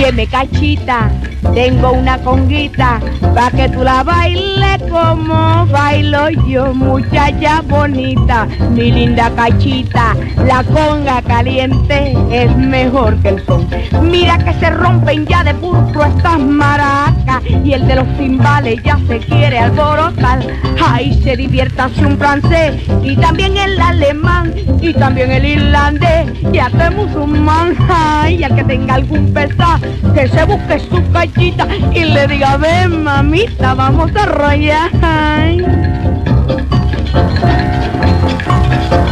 Óyeme, cachita, tengo una conguita pa' que tú la bailes como bailo yo, muchacha bonita, mi linda cachita. La conga caliente es mejor que el son. Mira que se rompen ya de pulso estas maracas y el de los timbales ya se quiere alborotar. Ahí se diviértase un francés y también el alemán y también el irlandés y hasta el musulmán. Ay, al que tenga algún pesar que se busque su cachita y le diga, ven mamita, vamos a rayar.